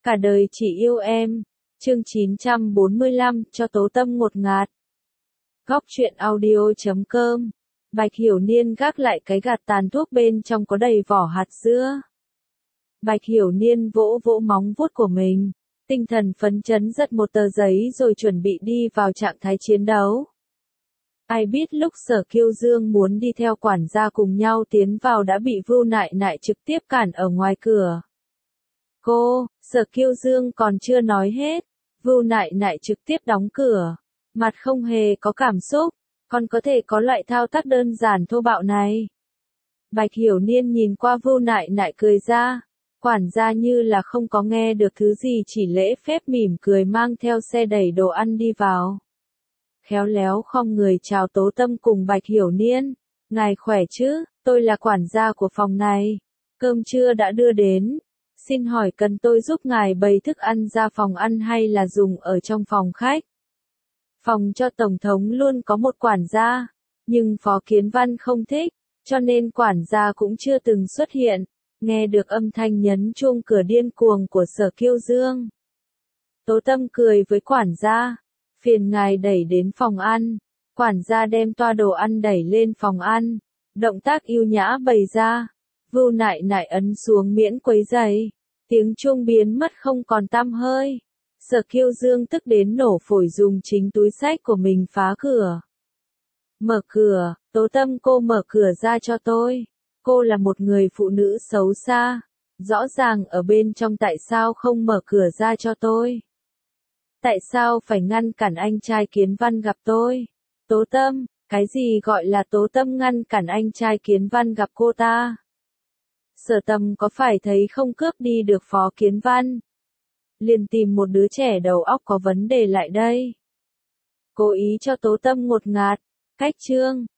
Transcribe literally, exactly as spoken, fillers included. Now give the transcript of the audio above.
Cả đời chỉ yêu em. Chương chín trăm bốn mươi lăm, cho tố tâm ngột ngạt. Góc truyện audio chấm com. Bạch Hiểu Niên gác lại cái gạt tàn thuốc bên trong có đầy vỏ hạt dưa. Bạch Hiểu Niên vỗ vỗ móng vuốt của mình, tinh thần phấn chấn giật một tờ giấy rồi chuẩn bị đi vào trạng thái chiến đấu. Ai biết lúc Sở Kiêu Dương muốn đi theo quản gia cùng nhau tiến vào đã bị Vưu Nại Nại trực tiếp cản ở ngoài cửa. Cô, Sở Kiêu Dương còn chưa nói hết, Vưu Nại Nại trực tiếp đóng cửa, mặt không hề có cảm xúc, còn có thể có loại thao tác đơn giản thô bạo này. Bạch Hiểu Niên nhìn qua Vưu Nại Nại cười ra, quản gia như là không có nghe được thứ gì chỉ lễ phép mỉm cười mang theo xe đẩy đồ ăn đi vào. Khéo léo khom người chào Tố Tâm cùng Bạch Hiểu Niên, ngài khỏe chứ, tôi là quản gia của phòng này, cơm trưa đã đưa đến. Xin hỏi cần tôi giúp ngài bày thức ăn ra phòng ăn hay là dùng ở trong phòng khách? Phòng cho Tổng thống luôn có một quản gia, nhưng Phó Kiến Văn không thích, cho nên quản gia cũng chưa từng xuất hiện. Nghe được âm thanh nhấn chuông cửa điên cuồng của Sở Kiêu Dương. Tố Tâm cười với quản gia, phiền ngài đẩy đến phòng ăn. Quản gia đem toa đồ ăn đẩy lên phòng ăn, động tác yêu nhã bày ra. Vưu Nại Nại ấn xuống miễn quấy rầy, tiếng chuông biến mất không còn tăm hơi. Sở Kiêu Dương tức đến nổ phổi dùng chính túi xách của mình phá cửa. Mở cửa, Tố Tâm cô mở cửa ra cho tôi. Cô là một người phụ nữ xấu xa, rõ ràng ở bên trong tại sao không mở cửa ra cho tôi? Tại sao phải ngăn cản anh trai Kiến Văn gặp tôi? Tố Tâm, cái gì gọi là Tố Tâm ngăn cản anh trai Kiến Văn gặp cô ta? Sở Tâm có phải thấy không cướp đi được Phó Kiến Văn? Liền tìm một đứa trẻ đầu óc có vấn đề lại đây. Cố ý cho Tố Tâm ngột ngạt. Cách chương,